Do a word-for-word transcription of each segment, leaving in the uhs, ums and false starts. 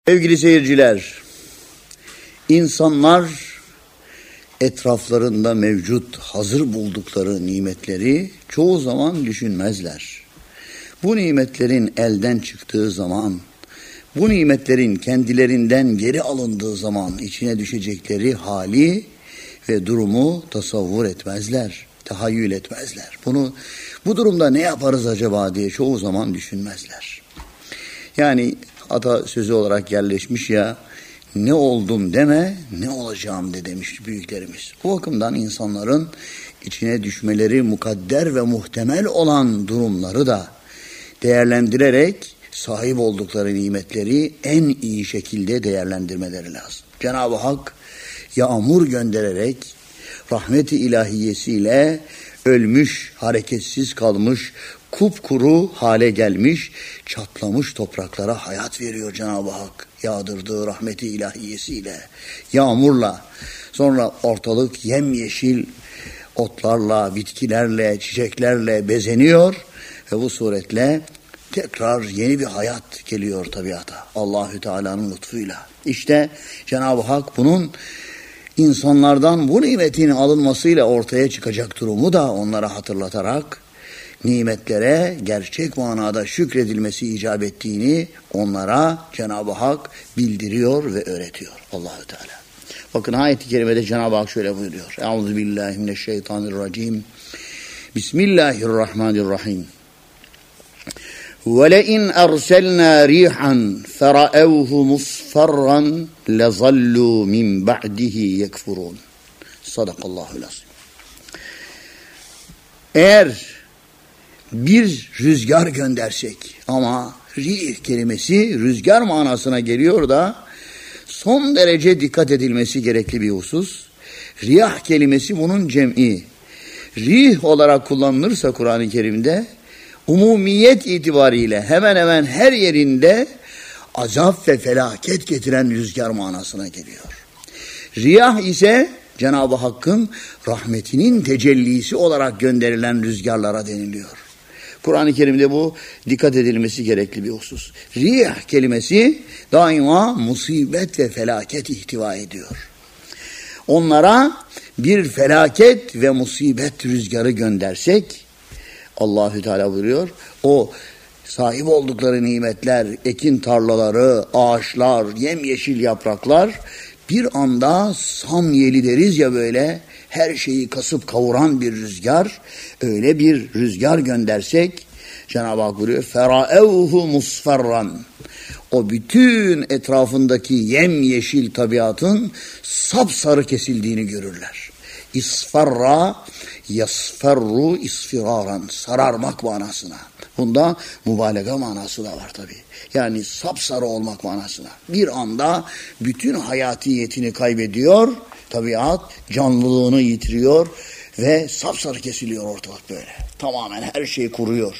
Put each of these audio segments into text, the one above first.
Sevgili seyirciler, insanlar etraflarında mevcut hazır buldukları nimetleri çoğu zaman düşünmezler. Bu nimetlerin elden çıktığı zaman, bu nimetlerin kendilerinden geri alındığı zaman içine düşecekleri hali ve durumu tasavvur etmezler, tahayyül etmezler. Bunu, bu durumda ne yaparız acaba diye çoğu zaman düşünmezler. Yani atasözü olarak yerleşmiş ya, ne oldum deme, ne olacağım de demiş büyüklerimiz. Bu bakımdan insanların içine düşmeleri mukadder ve muhtemel olan durumları da değerlendirerek sahip oldukları nimetleri en iyi şekilde değerlendirmeleri lazım. Cenab-ı Hak yağmur göndererek rahmet-i ilahiyesiyle ölmüş, hareketsiz kalmış, kupkuru hale gelmiş, çatlamış topraklara hayat veriyor Cenab-ı Hak. Yağdırdığı rahmeti ilahiyesiyle, yağmurla, sonra ortalık yemyeşil otlarla, bitkilerle, çiçeklerle bezeniyor ve bu suretle tekrar yeni bir hayat geliyor tabiata. Allahü Teala'nın lütfuyla. İşte Cenab-ı Hak bunun insanlardan bu nimetin alınmasıyla ortaya çıkacak durumu da onlara hatırlatarak nimetlere gerçek manada şükredilmesi icap ettiğini onlara Cenab-ı Hak bildiriyor ve öğretiyor Allahü Teala. Bakın ayet-i kerimede Cenab-ı Hak şöyle buyuruyor. Euzubillahimineşşeytanirracim. Bismillahirrahmanirrahim. وَلَئِنْ أَرْسَلْنَا رِيحًا فَرَأَوْهُ مُصْفَرًّا لَظَلُّوا مِنْ بَعْدِهِ يَكْفُرُونَ. Sadakallahul azim. Eğer bir rüzgar göndersek, ama rih kelimesi rüzgar manasına geliyor da son derece dikkat edilmesi gerekli bir husus. Riyah kelimesi bunun cem'i. Rih olarak kullanılırsa Kur'an-ı Kerim'de umumiyet itibariyle hemen hemen her yerinde azap ve felaket getiren rüzgar manasına geliyor. Riyah ise Cenab-ı Hakk'ın rahmetinin tecellisi olarak gönderilen rüzgarlara deniliyor. Kur'an-ı Kerim'de bu dikkat edilmesi gerekli bir husus. Riyah kelimesi daima musibet ve felaket ihtiva ediyor. Onlara bir felaket ve musibet rüzgarı göndersek, Allahü Teala buyuruyor, o sahip oldukları nimetler, ekin tarlaları, ağaçlar, yemyeşil yapraklar bir anda samyeli deriz ya, böyle her şeyi kasıp kavuran bir rüzgar, öyle bir rüzgar göndersek Cenab-ı Hak buyuruyor feraevhu musfarran, o bütün etrafındaki yemyeşil tabiatın sapsarı kesildiğini görürler. İsfarra yasferru isfiraran, sararmak manasına. Bunda mübalağa manası da var tabii. Yani sapsarı olmak manasına. Bir anda bütün hayatiyetini kaybediyor, tabiat canlılığını yitiriyor ve sapsarı kesiliyor ortalık böyle. Tamamen her şey kuruyor.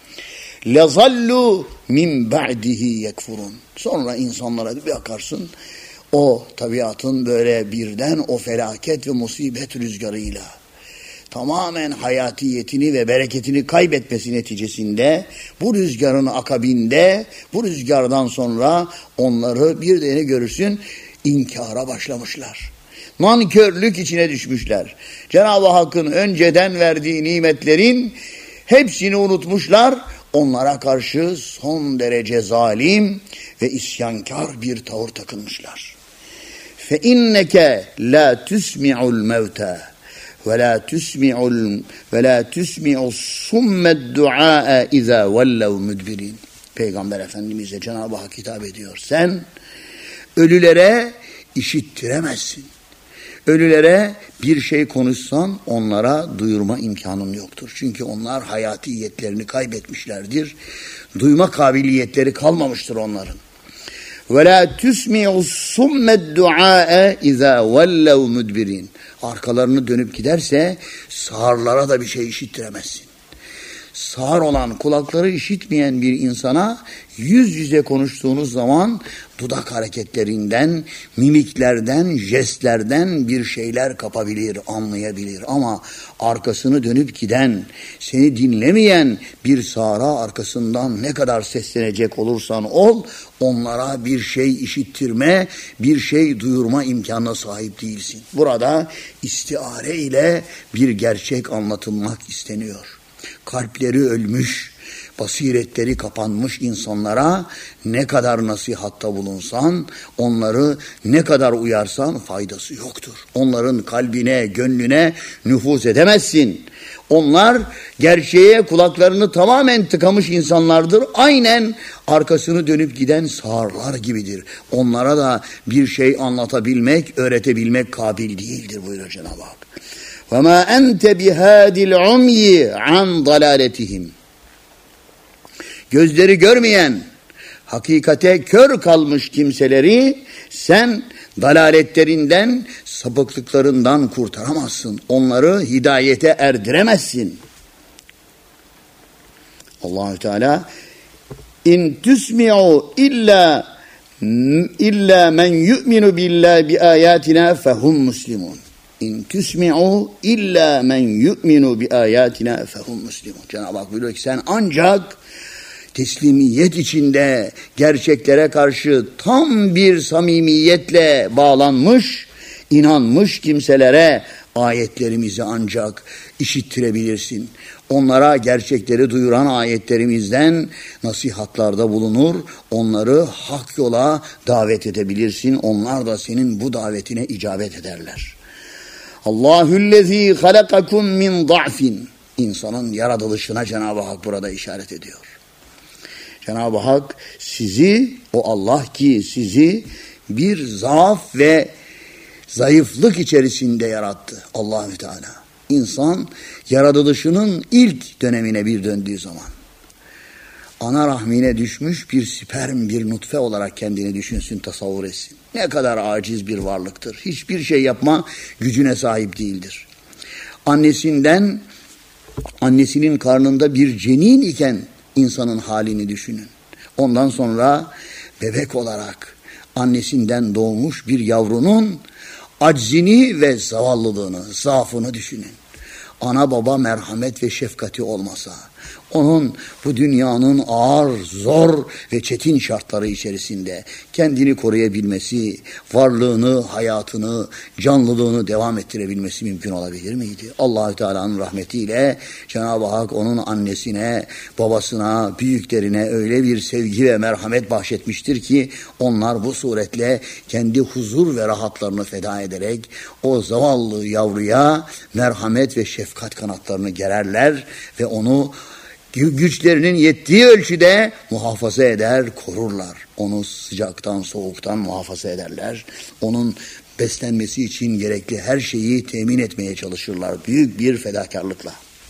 Lazallu min ba'dihi yekfurun. Sonra insanlara bir bakarsın, o tabiatın böyle birden o felaket ve musibet rüzgarıyla tamamen hayatiyetini ve bereketini kaybetmesi neticesinde bu rüzgarın akabinde, bu rüzgardan sonra onları bir de ne görürsün? İnkara başlamışlar. Nankörlük içine düşmüşler. Cenab-ı Hakk'ın önceden verdiği nimetlerin hepsini unutmuşlar. Onlara karşı son derece zalim ve isyankar bir tavır takınmışlar. Fe inneke la tusmi'ul mevte ve la tusmi'ul ve la tusmi'us summed du'a iza vellav mudbirin. Peygamber Efendimiz'e Cenab-ı Hak hitap ediyor. Sen ölülere işittiremezsin. Ölülere bir şey konuşsan onlara duyurma imkanın yoktur. Çünkü onlar hayatiyetlerini kaybetmişlerdir. Duyma kabiliyetleri kalmamıştır onların. وَلَا تُسْمِعُ السُّمَّ الدُّعَاءَ اِذَا وَلَّوْ مُدْبِرِينَ. Arkalarını dönüp giderse sağırlara da bir şey işittiremezsin. sağır olan, kulakları işitmeyen bir insana yüz yüze konuştuğunuz zaman dudak hareketlerinden, mimiklerden, jestlerden bir şeyler kapabilir, anlayabilir. Ama arkasını dönüp giden, seni dinlemeyen bir sağıra arkasından ne kadar seslenecek olursan ol, onlara bir şey işittirme, bir şey duyurma imkanına sahip değilsin. Burada istiare ile bir gerçek anlatılmak isteniyor. Kalpleri ölmüş, basiretleri kapanmış insanlara ne kadar nasihatta bulunsan, onları ne kadar uyarsan faydası yoktur. Onların kalbine, gönlüne nüfuz edemezsin. Onlar gerçeğe kulaklarını tamamen tıkamış insanlardır. Aynen arkasını dönüp giden sağırlar gibidir. Onlara da bir şey anlatabilmek, öğretebilmek kabil değildir buyuruyor Cenab-ı Hak. وَمَا أَنْتَ بِهَادِ الْعُمْيِ عَنْ ضَلَالَتِهِمْ. Gözleri görmeyen, hakikate kör kalmış kimseleri sen dalaletlerinden, sapıklıklarından kurtaramazsın. Onları hidayete erdiremezsin. Allahu Teala in tusmi'u illa illa men yu'minu billahi bi ayatina fehum muslimun. İn tusmi'u illa men yu'minu bi ayatina fehum muslimun. Cenab-ı Hak buyuruyor ki sen ancak teslimiyet içinde gerçeklere karşı tam bir samimiyetle bağlanmış, inanmış kimselere ayetlerimizi ancak işittirebilirsin. Onlara gerçekleri duyuran ayetlerimizden nasihatlarda bulunur, onları hak yola davet edebilirsin. Onlar da senin bu davetine icabet ederler. Allahüllezî halakakum min za'fin. İnsanın yaratılışına Cenab-ı Hak burada işaret ediyor. Cenab-ı Hak sizi, o Allah ki sizi bir zaaf ve zayıflık içerisinde yarattı Allah-u Teala. İnsan yaratılışının ilk dönemine bir döndüğü zaman ana rahmine düşmüş bir sperm, bir nutfe olarak kendini düşünsün, tasavvur etsin. Ne kadar aciz bir varlıktır. Hiçbir şey yapma gücüne sahip değildir. Annesinden, annesinin karnında bir cenin iken insanın halini düşünün. Ondan sonra bebek olarak annesinden doğmuş bir yavrunun aczini ve zavallılığını, zaafını düşünün. Ana baba merhamet ve şefkati olmasa, onun bu dünyanın ağır, zor ve çetin şartları içerisinde kendini koruyabilmesi, varlığını, hayatını, canlılığını devam ettirebilmesi mümkün olabilir miydi? Allah-u Teala'nın rahmetiyle Cenab-ı Hak onun annesine, babasına, büyüklerine öyle bir sevgi ve merhamet bahşetmiştir ki onlar bu suretle kendi huzur ve rahatlarını feda ederek o zavallı yavruya merhamet ve şefkat kanatlarını gererler ve onu güçlerinin yettiği ölçüde muhafaza eder, korurlar. Onu sıcaktan, soğuktan muhafaza ederler. Onun beslenmesi için gerekli her şeyi temin etmeye çalışırlar. Büyük bir fedakarlıkla.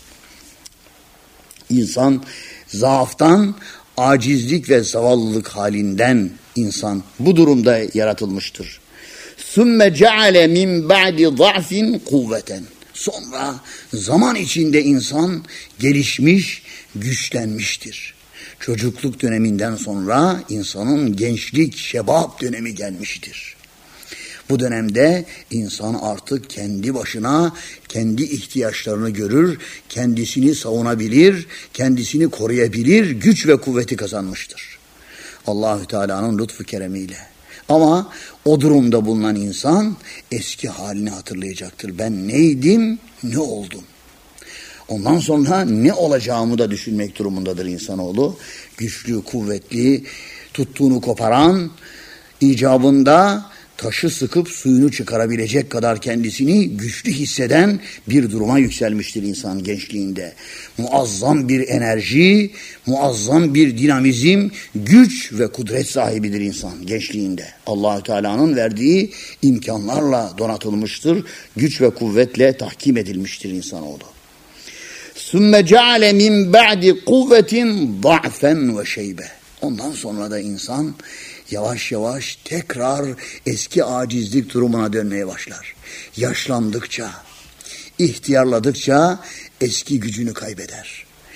İnsan zaaftan, acizlik ve zavallılık halinden insan bu durumda yaratılmıştır. ثُمَّ جَعَلَ مِنْ بَعْدِ ضَعْفٍ قُوَّةً. Sonra zaman içinde insan gelişmiş, güçlenmiştir. Çocukluk döneminden sonra insanın gençlik, şebap dönemi gelmiştir. Bu dönemde insan artık kendi başına kendi ihtiyaçlarını görür, kendisini savunabilir, kendisini koruyabilir, güç ve kuvveti kazanmıştır. Allahü Teala'nın lütfu keremiyle. Ama o durumda bulunan insan eski halini hatırlayacaktır. Ben neydim, ne oldum? Ondan sonra ne olacağımı da düşünmek durumundadır insanoğlu. Güçlü, kuvvetli, tuttuğunu koparan, icabında taşı sıkıp suyunu çıkarabilecek kadar kendisini güçlü hisseden bir duruma yükselmiştir insan gençliğinde. Muazzam bir enerji, muazzam bir dinamizm, güç ve kudret sahibidir insan gençliğinde. Allah-u Teala'nın verdiği imkanlarla donatılmıştır, güç ve kuvvetle tahkim edilmiştir insanoğlu. ثُمَّ جَعَلَ مِنْ بَعْدِ قُوَّةٍ ضَعْفًا وَشَيْبًا. Ondan sonra da insan yavaş yavaş tekrar eski acizlik durumuna dönmeye başlar. Yaşlandıkça, ihtiyarladıkça eski gücünü kaybeder.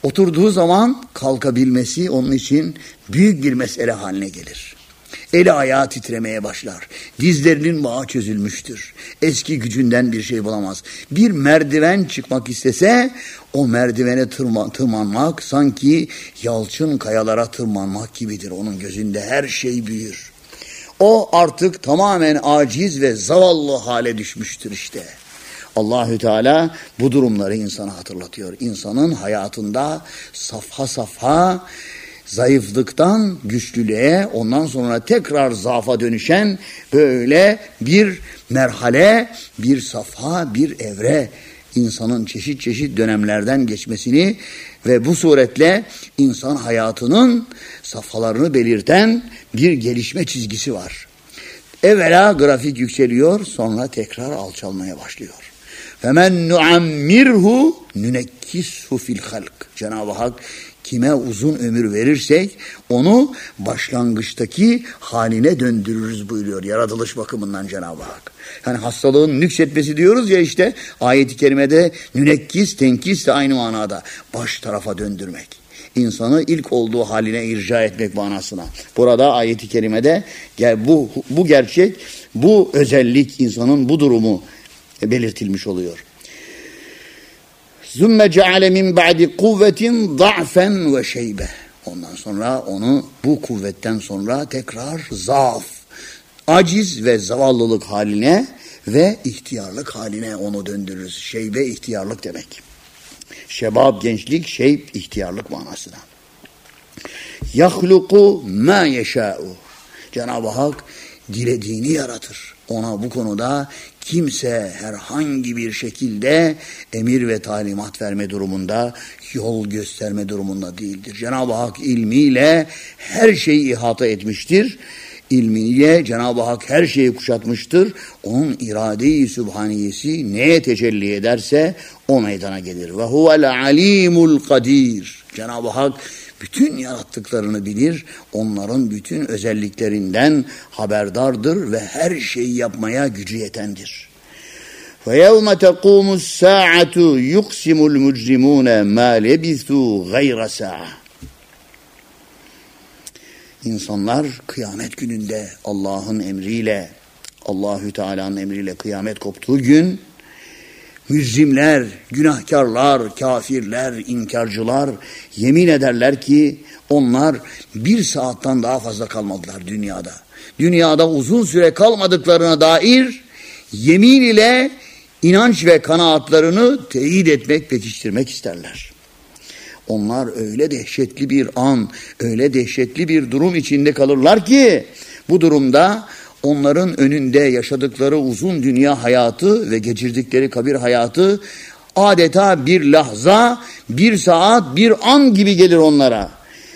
Oturduğu zaman kalkabilmesi onun için büyük bir mesele haline gelir. Eli ayağı titremeye başlar. Dizlerinin bağı çözülmüştür. Eski gücünden bir şey bulamaz. Bir merdiven çıkmak istese o merdivene tırman, tırmanmak sanki yalçın kayalara tırmanmak gibidir. Onun gözünde her şey büyür. O artık tamamen aciz ve zavallı hale düşmüştür işte. Allahü Teala bu durumları insana hatırlatıyor. İnsanın hayatında safha safha zayıflıktan güçlülüğe, ondan sonra tekrar zaafa dönüşen böyle bir merhale, bir safha, bir evre, insanın çeşit çeşit dönemlerden geçmesini ve bu suretle insan hayatının safhalarını belirten bir gelişme çizgisi var. Evvela grafik yükseliyor, sonra tekrar alçalmaya başlıyor. فَمَنْ نُعَمِّرْهُ نُنَكِّسْهُ فِي الْخَلْقِ. Cenab-ı Hak kime uzun ömür verirsek onu başlangıçtaki haline döndürürüz buyuruyor yaratılış bakımından Cenab-ı Hak. Yani hastalığın nüksetmesi diyoruz ya işte ayet-i kerimede nünekkis, tenkis de aynı manada baş tarafa döndürmek. İnsanı ilk olduğu haline irca etmek manasına. Burada ayet-i kerimede bu, bu gerçek, bu özellik insanın bu durumu belirtilmiş oluyor. ثُمَّ جَعَلَ مِنْ بَعْدِ قُوَّةٍ ضَعْفًا وَشَيْبَةً. Ondan sonra onu bu kuvvetten sonra tekrar zaaf, aciz ve zavallılık haline ve ihtiyarlık haline onu döndürürüz. Şeybe ihtiyarlık demek. Şebab gençlik, şeyb ihtiyarlık manasına. يَخْلُقُ مَا يَشَاءُ. Cenab-ı Hak dilediğini yaratır. Ona bu konuda kimse herhangi bir şekilde emir ve talimat verme durumunda, yol gösterme durumunda değildir. Cenab-ı Hak ilmiyle her şeyi ihata etmiştir. İlmiyle Cenab-ı Hak her şeyi kuşatmıştır. Onun irade-i sübhaniyesi neye tecelli ederse o meydana gelir. Ve huvel alimul kadir. Cenab-ı Hak bütün yarattıklarını bilir, onların bütün özelliklerinden haberdardır ve her şeyi yapmaya gücü yetendir. وَيَوْمَ تَقُومُ السَّاعَةُ يُقْسِمُ الْمُجْرِمُونَ مَا لَبِثُوا غَيْرَ سَاعَةٍ. İnsanlar kıyamet gününde Allah'ın emriyle, Allahü Teala'nın emriyle kıyamet koptuğu gün, mücrimler, günahkarlar, kafirler, inkarcılar yemin ederler ki onlar bir saatten daha fazla kalmadılar dünyada. Dünyada uzun süre kalmadıklarına dair yemin ile inanç ve kanaatlarını teyit etmek, pekiştirmek isterler. Onlar öyle dehşetli bir an, öyle dehşetli bir durum içinde kalırlar ki bu durumda onların önünde yaşadıkları uzun dünya hayatı ve geçirdikleri kabir hayatı adeta bir lahza, bir saat, bir an gibi gelir onlara.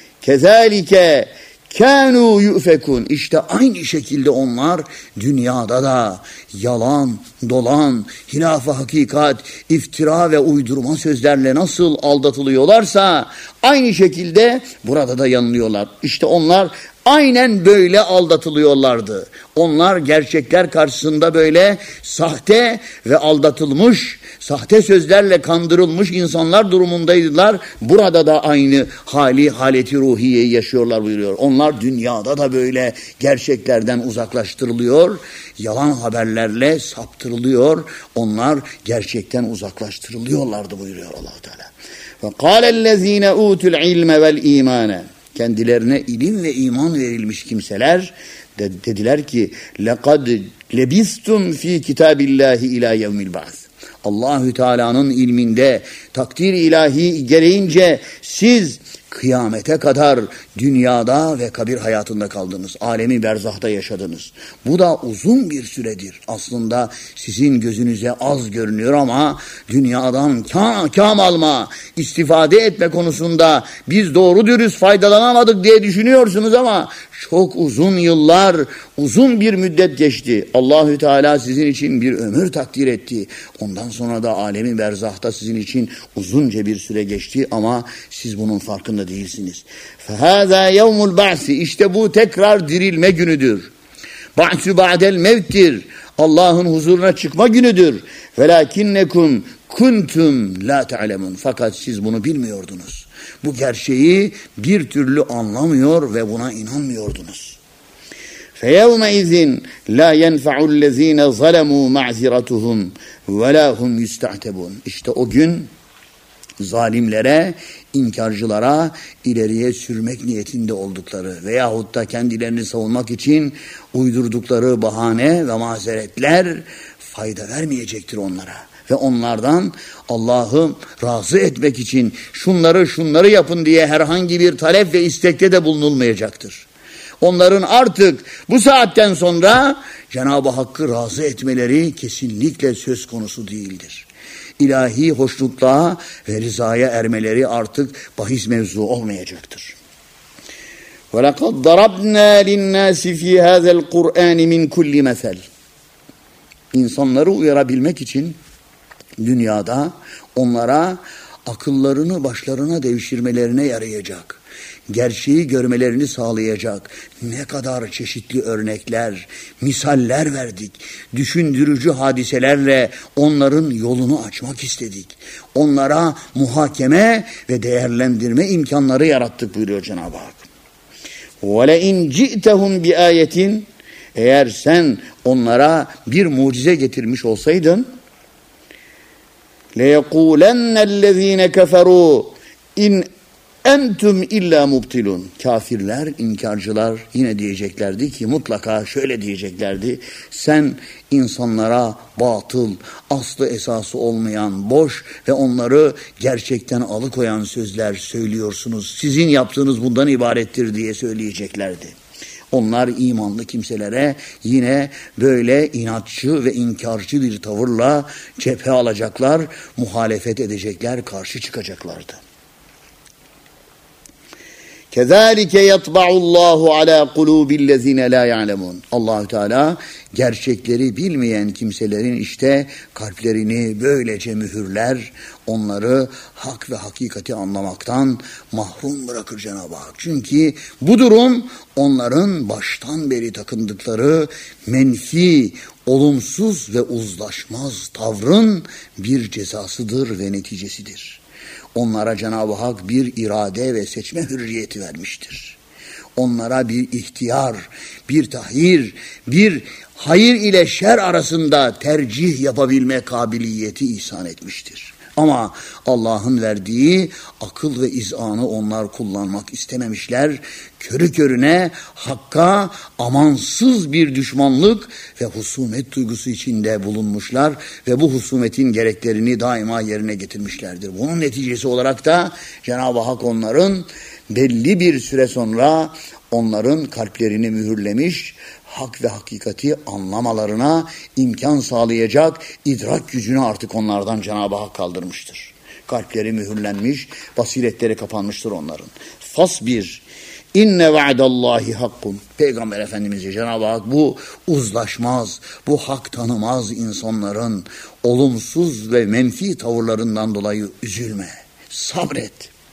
Kezalike kânû yu'fekûn. İşte aynı şekilde onlar dünyada da yalan, dolan, hilaf-ı hakikat, iftira ve uydurma sözlerle nasıl aldatılıyorlarsa aynı şekilde burada da yanılıyorlar. İşte onlar aynen böyle aldatılıyorlardı. Onlar gerçekler karşısında böyle sahte ve aldatılmış, sahte sözlerle kandırılmış insanlar durumundaydılar. Burada da aynı hali, haleti ruhiyeyi yaşıyorlar buyuruyor. Onlar dünyada da böyle gerçeklerden uzaklaştırılıyor, yalan haberlerle saptırılıyor. Onlar gerçekten uzaklaştırılıyorlardı buyuruyor Allah-u Teala. وَقَالَ الَّذ۪ينَ اُوتُوا الْعِلْمَ وَالْا۪يمَانَ. Kendilerine ilim ve iman verilmiş kimseler de dediler ki لَقَدْ لَبِسْتُمْ ف۪ي كِتَابِ اللّٰهِ اِلٰى يَوْمِ الْبَعْثِ. Allahü Teala'nın ilminde takdir ilahi gereğince siz kıyamete kadar dünyada ve kabir hayatında kaldınız. Alemi berzahta yaşadınız. Bu da uzun bir süredir. Aslında sizin gözünüze az görünüyor ama dünyadan kâm, kâm alma, istifade etme konusunda biz doğru dürüst faydalanamadık diye düşünüyorsunuz ama çok uzun yıllar, uzun bir müddet geçti. Allahü Teala sizin için bir ömür takdir etti. Ondan sonra da alemi berzahta sizin için uzunca bir süre geçti ama siz bunun farkında değilsiniz. فَهَذَا يَوْمُ الْبَعْثِ. İşte bu tekrar dirilme günüdür. بَعْثُ بَعْدَ الْمَوْتِرِ. Allah'ın huzuruna çıkma günüdür. وَلَاكِنَّكُمْ kuntum la ta'lemun. Fakat siz bunu bilmiyordunuz. bu gerçeği bir türlü anlamıyor ve buna inanmıyordunuz. فَيَوْمَئِذٍ لَا يَنْفَعُ الَّذ۪ينَ ظَلَمُوا مَعْزِرَتُهُمْ وَلَا هُمْ يُسْتَعْتَبُونَ. İşte o gün zalimlere, inkarcılara ileriye sürmek niyetinde oldukları veyahut da kendilerini savunmak için uydurdukları bahane ve mazeretler fayda vermeyecektir onlara. Ve onlardan Allah'ı razı etmek için şunları şunları yapın diye herhangi bir talep ve istekte de bulunulmayacaktır. Onların artık bu saatten sonra Cenab-ı Hakk'ı razı etmeleri kesinlikle söz konusu değildir. İlahi hoşnutluğa ve rızaya ermeleri artık bahis mevzu olmayacaktır. وَلَقَدْ ضَرَبْنَا لِلنَّاسِ فِي هَذَا الْقُرْآنِ مِنْ كُلِّ مَثَلٍ. İnsanları uyarabilmek için dünyada onlara akıllarını başlarına devşirmelerine yarayacak, gerçeği görmelerini sağlayacak ne kadar çeşitli örnekler, misaller verdik. Düşündürücü hadiselerle onların yolunu açmak istedik. Onlara muhakeme ve değerlendirme imkanları yarattık buyuruyor Cenab-ı Hak. وَلَاِنْ جِئْتَهُمْ بِآيَةٍ. Eğer sen onlara bir mucize getirmiş olsaydın, لَيَقُولَنَّ الَّذ۪ينَ كَفَرُوا اِنْ entum illa mubtilun. Kafirler, inkarcılar yine diyeceklerdi ki, mutlaka şöyle diyeceklerdi: sen insanlara batıl, aslı esası olmayan, boş ve onları gerçekten alıkoyan sözler söylüyorsunuz. Sizin yaptığınız bundan ibarettir diye söyleyeceklerdi. Onlar imanlı kimselere yine böyle inatçı ve inkarcı bir tavırla cephe alacaklar, muhalefet edecekler, karşı çıkacaklardı. Kezalike yatba'ullahu ala kulubillezine la ya'lemun. Allahü Teala gerçekleri bilmeyen kimselerin işte kalplerini böylece mühürler, onları hak ve hakikati anlamaktan mahrum bırakır Cenab-ı Hak. Çünkü bu durum onların baştan beri takındıkları menfi, olumsuz ve uzlaşmaz tavrın bir cezasıdır ve neticesidir. Onlara Cenab-ı Hak bir irade ve seçme hürriyeti vermiştir. Onlara bir ihtiyar, bir tahyir, bir hayır ile şer arasında tercih yapabilme kabiliyeti ihsan etmiştir. Ama Allah'ın verdiği akıl ve izanı onlar kullanmak istememişler. Körü körüne Hakk'a amansız bir düşmanlık ve husumet duygusu içinde bulunmuşlar ve bu husumetin gereklerini daima yerine getirmişlerdir. Bunun neticesi olarak da Cenab-ı Hak onların belli bir süre sonra onların kalplerini mühürlemiş, hak ve hakikati anlamalarına imkan sağlayacak idrak gücünü artık onlardan Cenab-ı Hak kaldırmıştır. Kalpleri mühürlenmiş, basiretleri kapanmıştır onların. Fasbir, inne va'dallahi hakkun. Peygamber Efendimiz'e Cenab-ı Hak bu uzlaşmaz, bu hak tanımaz insanların olumsuz ve menfi tavırlarından dolayı üzülme, sabret.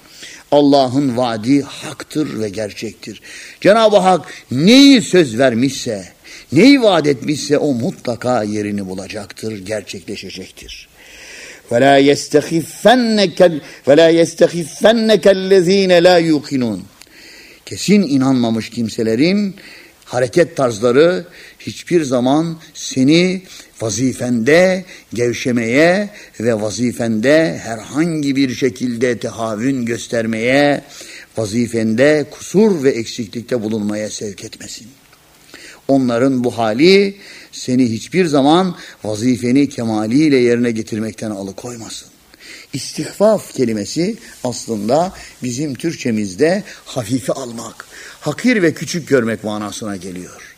Allah'ın vaadi haktır ve gerçektir. Cenab-ı Hak neyi söz vermişse, neyi vaat etmişse o mutlaka yerini bulacaktır, gerçekleşecektir. وَلَا يَسْتَخِفَّنَّكَ وَلَا يَسْتَخِفَّنَّكَ الَّذ۪ينَ لَا يُوقِنُونَ. Kesin inanmamış kimselerin hareket tarzları hiçbir zaman seni vazifende gevşemeye ve vazifende herhangi bir şekilde tehavün göstermeye, vazifende kusur ve eksiklikte bulunmaya sevk etmesin. Onların bu hali seni hiçbir zaman vazifeni kemaliyle yerine getirmekten alıkoymasın. İstihfaf kelimesi aslında bizim Türkçemizde hafife almak, hakir ve küçük görmek manasına geliyor.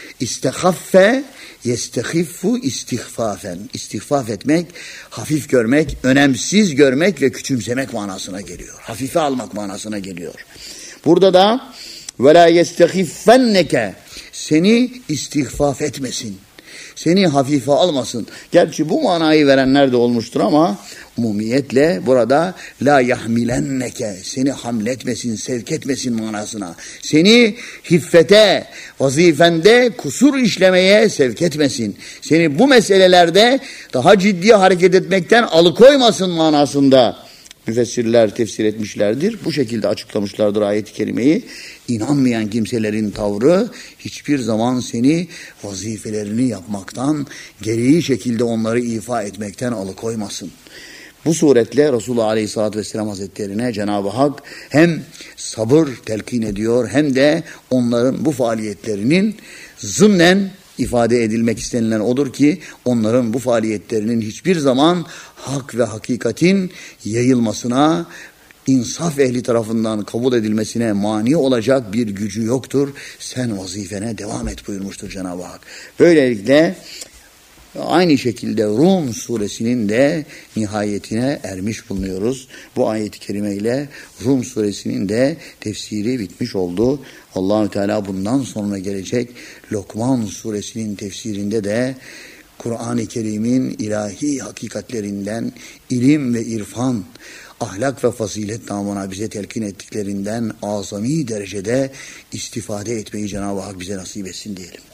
İstihaffe, yestehiffu istihfafen. İstihfaf etmek, hafif görmek, önemsiz görmek ve küçümsemek manasına geliyor. Hafife almak manasına geliyor. Burada da وَلَا يَسْتَخِفَّنَّكَ, seni istihfaf etmesin, seni hafife almasın. Gerçi bu manayı verenler de olmuştur ama umumiyetle burada la yahmilenneke, seni hamletmesin, sevk etmesin manasına. Seni hiffete, vazifende kusur işlemeye sevk etmesin. Seni bu meselelerde daha ciddi hareket etmekten alıkoymasın manasında müfessirler tefsir etmişlerdir. Bu şekilde açıklamışlardır ayet-i kerimeyi. İnanmayan kimselerin tavrı hiçbir zaman seni vazifelerini yapmaktan, gereği şekilde onları ifa etmekten alıkoymasın. Bu suretle Resulullah Aleyhisselatü Vesselam Hazretlerine Cenab-ı Hak hem sabır telkin ediyor hem de onların bu faaliyetlerinin zımnen ifade edilmek istenilen odur ki onların bu faaliyetlerinin hiçbir zaman hak ve hakikatin yayılmasına, insaf ehli tarafından kabul edilmesine mani olacak bir gücü yoktur. Sen vazifene devam et buyurmuştur Cenab-ı Hak. Böylelikle aynı şekilde Rum suresinin de nihayetine ermiş bulunuyoruz. Bu ayet-i kerime ile Rum suresinin de tefsiri bitmiş oldu. Allahü Teala bundan sonra gelecek Lokman suresinin tefsirinde de Kur'an-ı Kerim'in ilahi hakikatlerinden ilim ve irfan, ahlak ve fazilet namına bize telkin ettiklerinden azami derecede istifade etmeyi Cenab-ı Hak bize nasip etsin diyelim.